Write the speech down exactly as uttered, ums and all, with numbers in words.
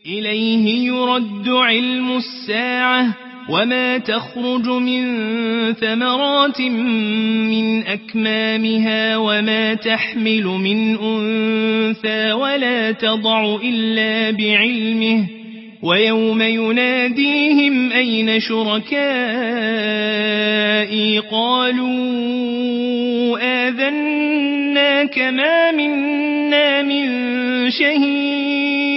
إليه يرد علم الساعة وما تخرج من ثمرات من أكمامها وما تحمل من أنثى ولا تضع إلا بعلمه ويوم يناديهم أين شركائي قالوا آذناك ما منا من شهيد